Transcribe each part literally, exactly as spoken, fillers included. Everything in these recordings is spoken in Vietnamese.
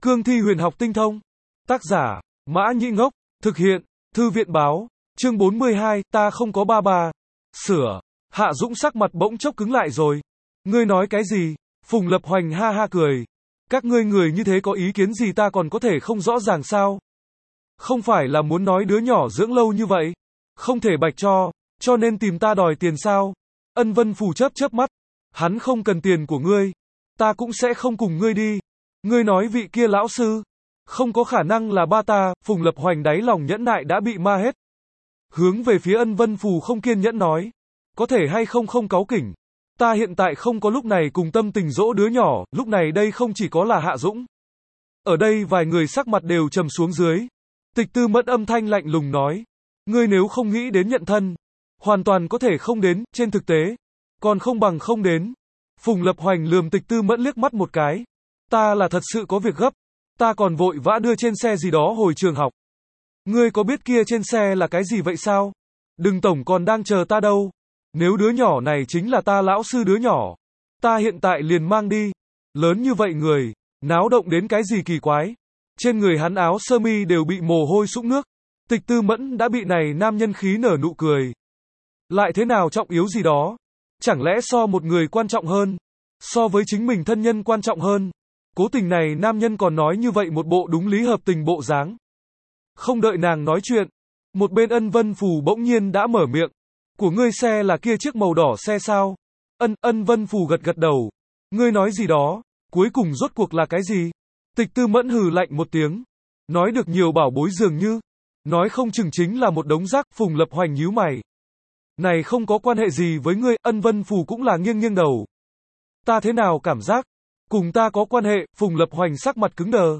Cương thi huyền học tinh thông. Tác giả, Mã Nhĩ Ngốc. Thực hiện, Thư viện báo. Chương bốn mươi hai, ta không có ba ba. Sửa. Hạ Dũng sắc mặt bỗng chốc cứng lại rồi. Ngươi nói cái gì? Phùng Lập Hoành ha ha cười. Các ngươi người như thế có ý kiến gì ta còn có thể không rõ ràng sao? Không phải là muốn nói đứa nhỏ dưỡng lâu như vậy. Không thể bạch cho, cho nên tìm ta đòi tiền sao? Ân Vân Phù chớp chớp mắt. Hắn không cần tiền của ngươi. Ta cũng sẽ không cùng ngươi đi. Ngươi nói vị kia lão sư. Không có khả năng là ba ta. Phùng Lập Hoành đáy lòng nhẫn nại đã bị ma hết. Hướng về phía Ân Vân Phù không kiên nhẫn nói. Có thể hay không không cáu kỉnh. Ta hiện tại không có lúc này cùng tâm tình dỗ đứa nhỏ. Lúc này đây không chỉ có là Hạ Dũng. Ở đây vài người sắc mặt đều trầm xuống dưới. Tịch Tư Mẫn âm thanh lạnh lùng nói. Ngươi nếu không nghĩ đến nhận thân, hoàn toàn có thể không đến, trên thực tế, còn không bằng không đến. Phùng Lập Hoành lườm Tịch Tư Mẫn liếc mắt một cái. Ta là thật sự có việc gấp, ta còn vội vã đưa trên xe gì đó hồi trường học. Ngươi có biết kia trên xe là cái gì vậy sao? Đừng tổng còn đang chờ ta đâu. Nếu đứa nhỏ này chính là ta lão sư đứa nhỏ, ta hiện tại liền mang đi. Lớn như vậy người, náo động đến cái gì kỳ quái. Trên người hắn áo sơ mi đều bị mồ hôi sũng nước. Tịch Tư Mẫn đã bị này nam nhân khí nở nụ cười. Lại thế nào trọng yếu gì đó? Chẳng lẽ so một người quan trọng hơn? So với chính mình thân nhân quan trọng hơn? Cố tình này nam nhân còn nói như vậy một bộ đúng lý hợp tình bộ dáng. Không đợi nàng nói chuyện, một bên Ân Vân Phù bỗng nhiên đã mở miệng. Của ngươi xe là kia chiếc màu đỏ xe sao? Ân, Ân Vân Phù gật gật đầu. Ngươi nói gì đó? Cuối cùng rốt cuộc là cái gì? Tịch Tư Mẫn hừ lạnh một tiếng. Nói được nhiều bảo bối dường như. Nói không chừng chính là một đống rác. Phùng Lập Hoành nhíu mày. Này không có quan hệ gì với ngươi. Ân Vân Phù cũng là nghiêng nghiêng đầu. Ta thế nào cảm giác? Cùng ta có quan hệ. Phùng Lập Hoành sắc mặt cứng đờ.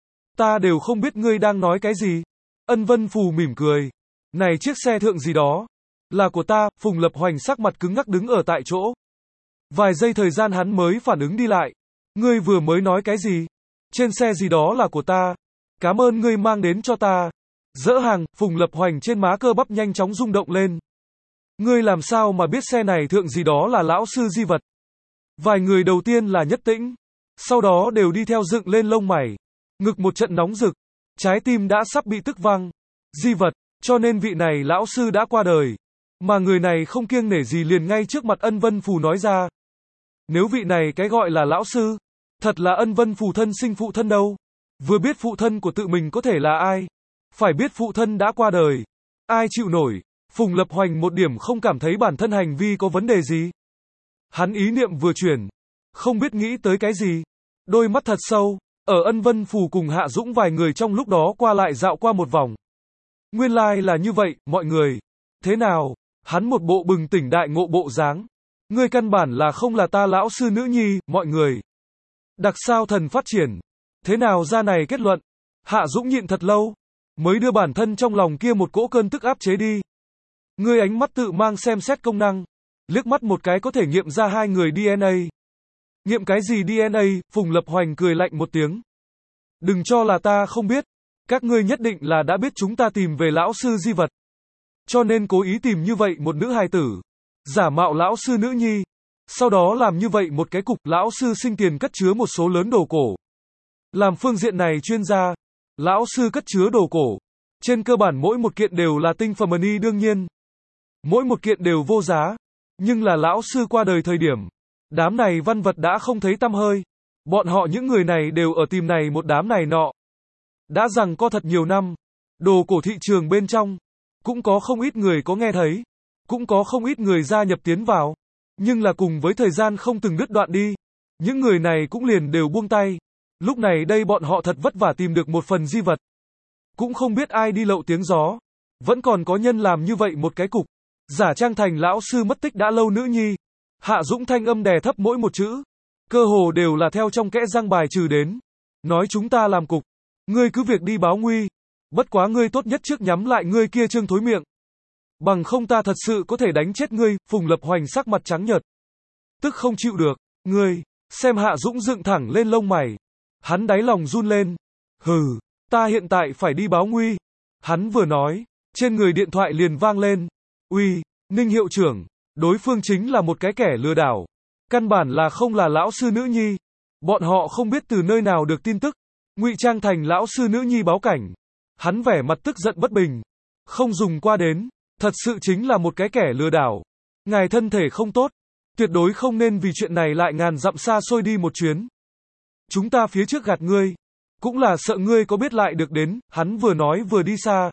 Ta đều không biết ngươi đang nói cái gì. Ân Vân Phù mỉm cười. Này chiếc xe thượng gì đó. Là của ta. Phùng Lập Hoành sắc mặt cứng ngắc đứng ở tại chỗ. Vài giây thời gian hắn mới phản ứng đi lại. Ngươi vừa mới nói cái gì? Trên xe gì đó là của ta. Cảm ơn ngươi mang đến cho ta. Dỡ hàng. Phùng Lập Hoành trên má cơ bắp nhanh chóng rung động lên. Ngươi làm sao mà biết xe này thượng gì đó là lão sư Di Vật? Vài người đầu tiên là Nhất Tĩnh. Sau đó đều đi theo dựng lên lông mày. Ngực một trận nóng rực. Trái tim đã sắp bị tức văng. Di Vật. Cho nên vị này lão sư đã qua đời. Mà người này không kiêng nể gì liền ngay trước mặt Ân Vân Phù nói ra. Nếu vị này cái gọi là lão sư, thật là Ân Vân Phù thân sinh phụ thân đâu. Vừa biết phụ thân của tự mình có thể là ai. Phải biết phụ thân đã qua đời. Ai chịu nổi. Phùng Lập Hoành một điểm không cảm thấy bản thân hành vi có vấn đề gì. Hắn ý niệm vừa chuyển. Không biết nghĩ tới cái gì. Đôi mắt thật sâu. Ở Ân Vân Phù cùng Hạ Dũng vài người trong lúc đó qua lại dạo qua một vòng. Nguyên lai like là như vậy, mọi người. Thế nào? Hắn một bộ bừng tỉnh đại ngộ bộ dáng. Ngươi căn bản là không là ta lão sư nữ nhi, mọi người. Đặc sao thần phát triển. Thế nào ra này kết luận? Hạ Dũng nhịn thật lâu. Mới đưa bản thân trong lòng kia một cỗ cơn tức áp chế đi. Ngươi ánh mắt tự mang xem xét công năng. Liếc mắt một cái có thể nghiệm ra hai người đê en a. Nghiệm cái gì đê en a? Phùng Lập Hoành cười lạnh một tiếng. Đừng cho là ta không biết. Các ngươi nhất định là đã biết chúng ta tìm về lão sư Di Vật. Cho nên cố ý tìm như vậy một nữ hài tử. Giả mạo lão sư nữ nhi. Sau đó làm như vậy một cái cục lão sư sinh tiền cất chứa một số lớn đồ cổ. Làm phương diện này chuyên gia. Lão sư cất chứa đồ cổ. Trên cơ bản mỗi một kiện đều là tinh phẩm money đương nhiên. Mỗi một kiện đều vô giá. Nhưng là lão sư qua đời thời điểm. Đám này văn vật đã không thấy tăm hơi. Bọn họ những người này đều ở tìm này một đám này nọ. Đã rằng có thật nhiều năm. Đồ cổ thị trường bên trong. Cũng có không ít người có nghe thấy. Cũng có không ít người gia nhập tiến vào. Nhưng là cùng với thời gian không từng đứt đoạn đi. Những người này cũng liền đều buông tay. Lúc này đây bọn họ thật vất vả tìm được một phần di vật. Cũng không biết ai đi lậu tiếng gió. Vẫn còn có nhân làm như vậy một cái cục. Giả trang thành lão sư mất tích đã lâu nữ nhi. Hạ Dũng thanh âm đè thấp mỗi một chữ. Cơ hồ đều là theo trong kẽ răng bài trừ đến. Nói chúng ta làm cục. Ngươi cứ việc đi báo nguy. Bất quá ngươi tốt nhất trước nhắm lại ngươi kia trương thối miệng. Bằng không ta thật sự có thể đánh chết ngươi. Phùng Lập Hoành sắc mặt trắng nhợt. Tức không chịu được. Ngươi, xem Hạ Dũng dựng thẳng lên lông mày. Hắn đáy lòng run lên. Hừ, ta hiện tại phải đi báo nguy. Hắn vừa nói, trên người điện thoại liền vang lên. Uy, Ninh hiệu trưởng, đối phương chính là một cái kẻ lừa đảo. Căn bản là không là lão sư nữ nhi. Bọn họ không biết từ nơi nào được tin tức. ngụy trang thành lão sư nữ nhi báo cảnh. Hắn vẻ mặt tức giận bất bình. Không dùng qua đến, thật sự chính là một cái kẻ lừa đảo. Ngài thân thể không tốt, tuyệt đối không nên vì chuyện này lại ngàn dặm xa xôi đi một chuyến. Chúng ta phía trước gạt ngươi, cũng là sợ ngươi có biết lại được đến, hắn vừa nói vừa đi xa.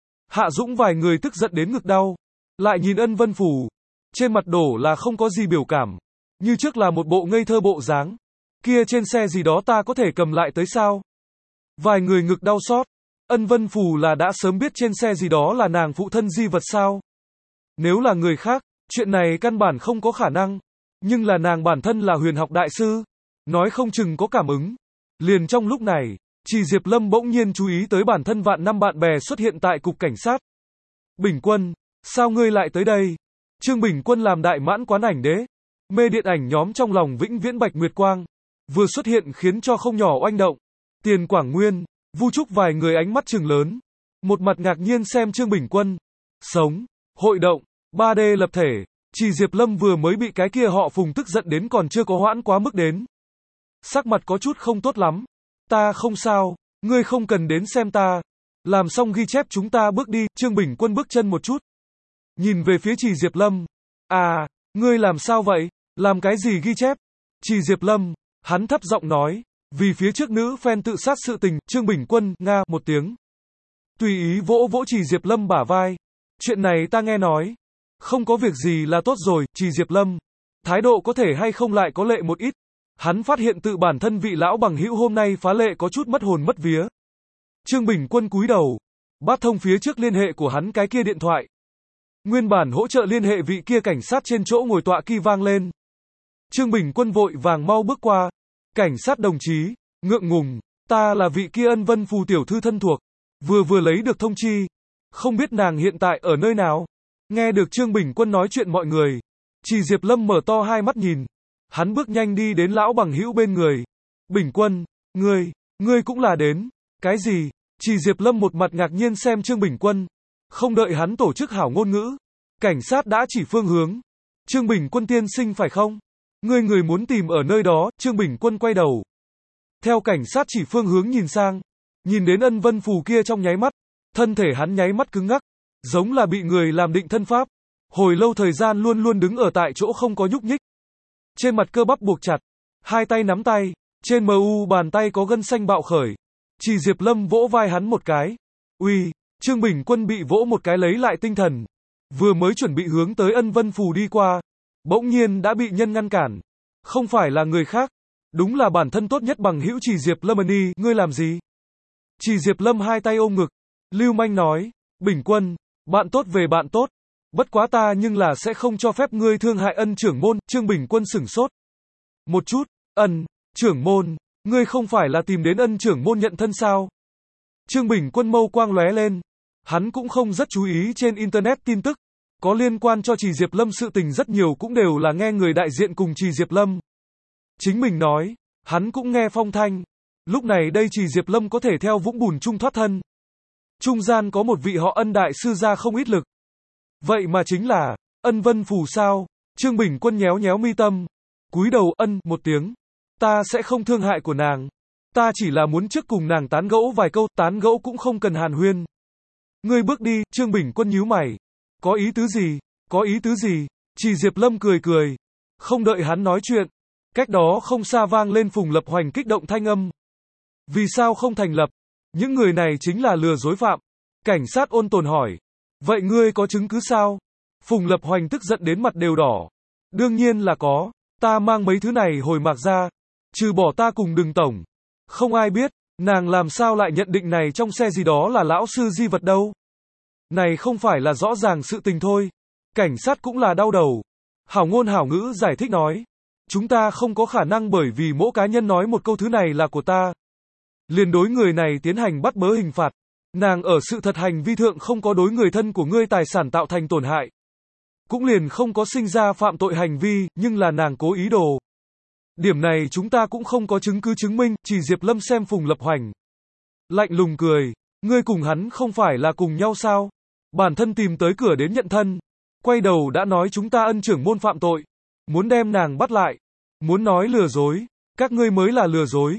Hạ Dũng vài người tức giận đến ngực đau, lại nhìn Ân Vân Phù, trên mặt đổ là không có gì biểu cảm, như trước là một bộ ngây thơ bộ dáng. Kia trên xe gì đó ta có thể cầm lại tới sao? Vài người ngực đau xót, Ân Vân Phù là đã sớm biết trên xe gì đó là nàng phụ thân di vật sao? Nếu là người khác, chuyện này căn bản không có khả năng, nhưng là nàng bản thân là huyền học đại sư, nói không chừng có cảm ứng. Liền trong lúc này, Trì Diệp Lâm bỗng nhiên chú ý tới bản thân vạn năm bạn bè xuất hiện tại cục cảnh sát. Bình Quân, sao ngươi lại tới đây? Trương Bình Quân làm đại mãn quán ảnh đế, mê điện ảnh nhóm trong lòng vĩnh viễn Bạch Nguyệt Quang, vừa xuất hiện khiến cho không nhỏ oanh động. Tiền Quảng Nguyên, Vu Trúc vài người ánh mắt trừng lớn, một mặt ngạc nhiên xem Trương Bình Quân. Sống, hội động, ba D lập thể, Trì Diệp Lâm vừa mới bị cái kia họ Phùng tức giận đến còn chưa có hoãn quá mức đến. Sắc mặt có chút không tốt lắm. Ta không sao, ngươi không cần đến xem ta. Làm xong ghi chép chúng ta bước đi, Trương Bình Quân bước chân một chút. Nhìn về phía Trì Diệp Lâm. À, ngươi làm sao vậy? Làm cái gì ghi chép? Trì Diệp Lâm, hắn thấp giọng nói, vì phía trước nữ fan tự sát sự tình, Trương Bình Quân, nga, một tiếng. Tùy ý vỗ vỗ Trì Diệp Lâm bả vai. Chuyện này ta nghe nói. Không có việc gì là tốt rồi, Trì Diệp Lâm. Thái độ có thể hay không lại có lệ một ít. Hắn phát hiện tự bản thân vị lão bằng hữu hôm nay phá lệ có chút mất hồn mất vía. Trương Bình Quân cúi đầu, bắt thông phía trước liên hệ của hắn cái kia điện thoại. Nguyên bản hỗ trợ liên hệ vị kia cảnh sát trên chỗ ngồi tọa kỳ vang lên. Trương Bình Quân vội vàng mau bước qua. Cảnh sát đồng chí, ngượng ngùng, ta là vị kia Ân Vân Phù tiểu thư thân thuộc. Vừa vừa lấy được thông chi. Không biết nàng hiện tại ở nơi nào. Nghe được Trương Bình Quân nói chuyện mọi người. Trì Diệp Lâm mở to hai mắt nhìn. Hắn bước nhanh đi đến lão bằng hữu bên người. Bình Quân, ngươi, ngươi cũng là đến. Cái gì? Trì Diệp Lâm một mặt ngạc nhiên xem Trương Bình Quân. Không đợi hắn tổ chức hảo ngôn ngữ. Cảnh sát đã chỉ phương hướng. Trương Bình Quân tiên sinh phải không? Ngươi người muốn tìm ở nơi đó, Trương Bình Quân quay đầu. Theo cảnh sát chỉ phương hướng nhìn sang. Nhìn đến Ân Vân Phù kia trong nháy mắt. Thân thể hắn nháy mắt cứng ngắc. Giống là bị người làm định thân pháp. Hồi lâu thời gian luôn luôn đứng ở tại chỗ không có nhúc nhích. Trên mặt cơ bắp buộc chặt. Hai tay nắm tay. Trên mờ u bàn tay có gân xanh bạo khởi. Trì Diệp Lâm vỗ vai hắn một cái. Uy, Trương Bình Quân bị vỗ một cái lấy lại tinh thần. Vừa mới chuẩn bị hướng tới Ân Vân Phù đi qua. Bỗng nhiên đã bị nhân ngăn cản. Không phải là người khác. Đúng là bản thân tốt nhất bằng hữu Trì Diệp Lâm. Đi, ngươi làm gì? Trì Diệp Lâm hai tay ôm ngực. Lưu manh nói. Bình Quân, bạn tốt về bạn tốt. Bất quá ta nhưng là sẽ không cho phép ngươi thương hại Ân trưởng môn. Trương Bình Quân sửng sốt. Một chút, Ân, trưởng môn, ngươi không phải là tìm đến Ân trưởng môn nhận thân sao? Trương Bình Quân mâu quang lóe lên. Hắn cũng không rất chú ý trên internet tin tức. Có liên quan cho Trì Diệp Lâm sự tình rất nhiều cũng đều là nghe người đại diện cùng Trì Diệp Lâm. Chính mình nói, hắn cũng nghe phong thanh. Lúc này đây Trì Diệp Lâm có thể theo vũng bùn chung thoát thân. Trung gian có một vị họ Ân đại sư ra không ít lực. Vậy mà chính là, Ân Vân Phù sao? Trương Bình Quân nhéo nhéo mi tâm. Cúi đầu ân một tiếng. Ta sẽ không thương hại của nàng. Ta chỉ là muốn trước cùng nàng tán gẫu vài câu, tán gẫu cũng không cần hàn huyên. Ngươi bước đi, Trương Bình Quân nhíu mày. Có ý tứ gì? Có ý tứ gì? Trì Diệp Lâm cười cười. Không đợi hắn nói chuyện. Cách đó không xa vang lên Phùng Lập Hoành kích động thanh âm. Vì sao không thành lập? Những người này chính là lừa dối phạm. Cảnh sát ôn tồn hỏi. Vậy ngươi có chứng cứ sao? Phùng Lập Hoành tức giận đến mặt đều đỏ. Đương nhiên là có. Ta mang mấy thứ này hồi Mạc ra. Trừ bỏ ta cùng Đừng tổng. Không ai biết, nàng làm sao lại nhận định này trong xe gì đó là lão sư di vật đâu. Này không phải là rõ ràng sự tình thôi. Cảnh sát cũng là đau đầu. Hảo ngôn hảo ngữ giải thích nói. Chúng ta không có khả năng bởi vì mỗi cá nhân nói một câu thứ này là của ta. Liền đối người này tiến hành bắt bớ hình phạt. Nàng ở sự thật hành vi thượng không có đối người thân của ngươi tài sản tạo thành tổn hại. Cũng liền không có sinh ra phạm tội hành vi, nhưng là nàng cố ý đồ. Điểm này chúng ta cũng không có chứng cứ chứng minh, chỉ Diệp Lâm xem Phùng Lập Hoành. Lạnh lùng cười, ngươi cùng hắn không phải là cùng nhau sao? Bản thân tìm tới cửa đến nhận thân. Quay đầu đã nói chúng ta Ân trưởng môn phạm tội. Muốn đem nàng bắt lại. Muốn nói lừa dối, các ngươi mới là lừa dối.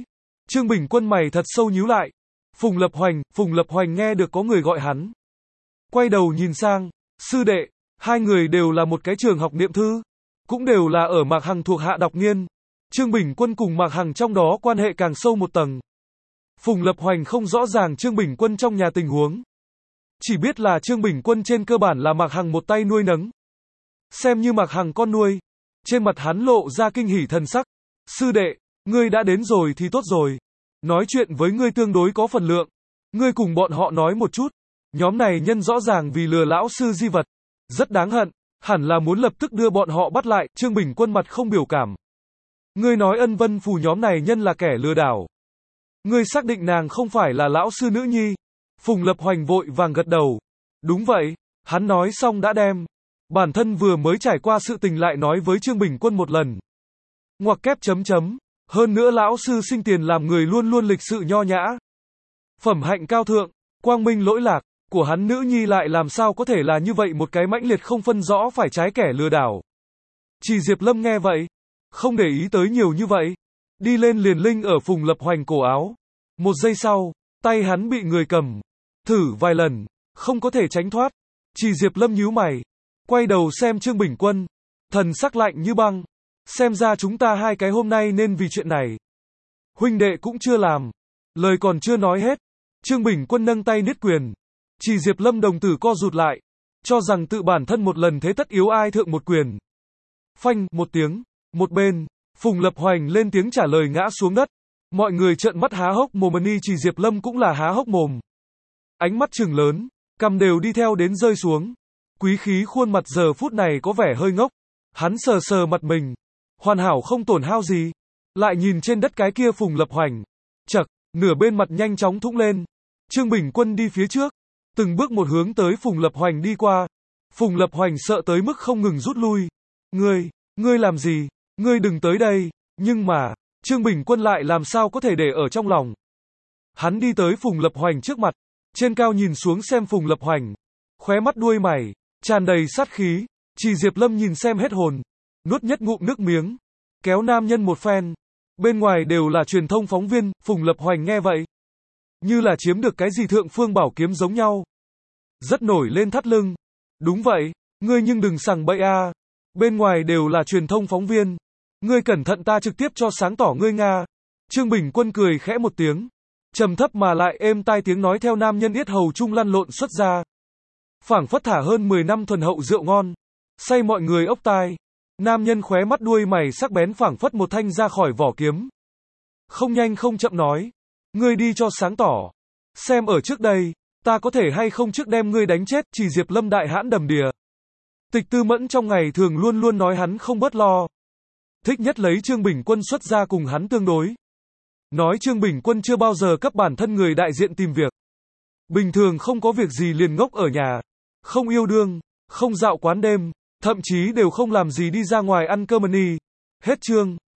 Trương Bình Quân mày thật sâu nhíu lại. Phùng Lập Hoành, Phùng Lập Hoành nghe được có người gọi hắn. Quay đầu nhìn sang, sư đệ, hai người đều là một cái trường học niệm thư, cũng đều là ở Mạc Hằng thuộc hạ đọc nghiên. Trương Bình Quân cùng Mạc Hằng trong đó quan hệ càng sâu một tầng. Phùng Lập Hoành không rõ ràng Trương Bình Quân trong nhà tình huống. Chỉ biết là Trương Bình Quân trên cơ bản là Mạc Hằng một tay nuôi nấng. Xem như Mạc Hằng con nuôi. Trên mặt hắn lộ ra kinh hỉ thần sắc. Sư đệ, ngươi đã đến rồi thì tốt rồi. Nói chuyện với ngươi tương đối có phần lượng. Ngươi cùng bọn họ nói một chút. Nhóm này nhân rõ ràng vì lừa lão sư di vật. Rất đáng hận. Hẳn là muốn lập tức đưa bọn họ bắt lại. Trương Bình Quân mặt không biểu cảm. Ngươi nói Ân Vân Phù nhóm này nhân là kẻ lừa đảo. Ngươi xác định nàng không phải là lão sư nữ nhi. Phùng Lập Hoành vội vàng gật đầu. Đúng vậy. Hắn nói xong đã đem. Bản thân vừa mới trải qua sự tình lại nói với Trương Bình Quân một lần. Ngoặc kép chấm chấm. Hơn nữa lão sư sinh tiền làm người luôn luôn lịch sự nho nhã. Phẩm hạnh cao thượng, quang minh lỗi lạc, của hắn nữ nhi lại làm sao có thể là như vậy một cái mãnh liệt không phân rõ phải trái kẻ lừa đảo. Chỉ Diệp Lâm nghe vậy, không để ý tới nhiều như vậy. Đi lên liền linh ở Phùng Lập Hoành cổ áo. Một giây sau, tay hắn bị người cầm. Thử vài lần, không có thể tránh thoát. Chỉ Diệp Lâm nhíu mày. Quay đầu xem Trương Bình Quân. Thần sắc lạnh như băng. Xem ra chúng ta hai cái hôm nay nên vì chuyện này. Huynh đệ cũng chưa làm. Lời còn chưa nói hết. Trương Bình Quân nâng tay niết quyền. Chỉ Diệp Lâm đồng tử co rụt lại. Cho rằng tự bản thân một lần thế tất yếu ai thượng một quyền. Phanh, một tiếng. Một bên, Phùng Lập Hoành lên tiếng trả lời ngã xuống đất. Mọi người trợn mắt há hốc mồm, ni Chỉ Diệp Lâm cũng là há hốc mồm. Ánh mắt trừng lớn, cằm đều đi theo đến rơi xuống. Quý khí khuôn mặt giờ phút này có vẻ hơi ngốc. Hắn sờ sờ mặt mình. Hoàn hảo không tổn hao gì. Lại nhìn trên đất cái kia Phùng Lập Hoành. Chậc, nửa bên mặt nhanh chóng thũng lên. Trương Bình Quân đi phía trước. Từng bước một hướng tới Phùng Lập Hoành đi qua. Phùng Lập Hoành sợ tới mức không ngừng rút lui. Ngươi, ngươi làm gì? Ngươi đừng tới đây. Nhưng mà, Trương Bình Quân lại làm sao có thể để ở trong lòng. Hắn đi tới Phùng Lập Hoành trước mặt. Trên cao nhìn xuống xem Phùng Lập Hoành. Khóe mắt đuôi mày, tràn đầy sát khí. Chỉ Diệp Lâm nhìn xem hết hồn. Nuốt nhất ngụm nước miếng. Kéo nam nhân một phen. Bên ngoài đều là truyền thông phóng viên. Phùng Lập Hoành nghe vậy. Như là chiếm được cái gì thượng phương bảo kiếm giống nhau. Rất nổi lên thắt lưng. Đúng vậy, ngươi nhưng đừng sằng bậy a. Bên ngoài đều là truyền thông phóng viên. Ngươi cẩn thận ta trực tiếp cho sáng tỏ ngươi Nga. Trương Bình Quân cười khẽ một tiếng. Trầm thấp mà lại êm tai tiếng nói theo nam nhân yết hầu trung lăn lộn xuất ra. Phảng phất thả hơn mười năm thuần hậu rượu ngon. Say mọi người ốc tai. Nam nhân khóe mắt đuôi mày sắc bén phảng phất một thanh ra khỏi vỏ kiếm. Không nhanh không chậm nói. Ngươi đi cho sáng tỏ. Xem ở trước đây, ta có thể hay không trước đem ngươi đánh chết. Chỉ Diệp Lâm đại hãn đầm đìa. Tịch Tư Mẫn trong ngày thường luôn luôn nói hắn không bớt lo. Thích nhất lấy Trương Bình Quân xuất ra cùng hắn tương đối. Nói Trương Bình Quân chưa bao giờ cấp bản thân người đại diện tìm việc. Bình thường không có việc gì liền ngốc ở nhà. Không yêu đương, không dạo quán đêm, thậm chí đều không làm gì đi ra ngoài ăn cơm ni. Hết chương.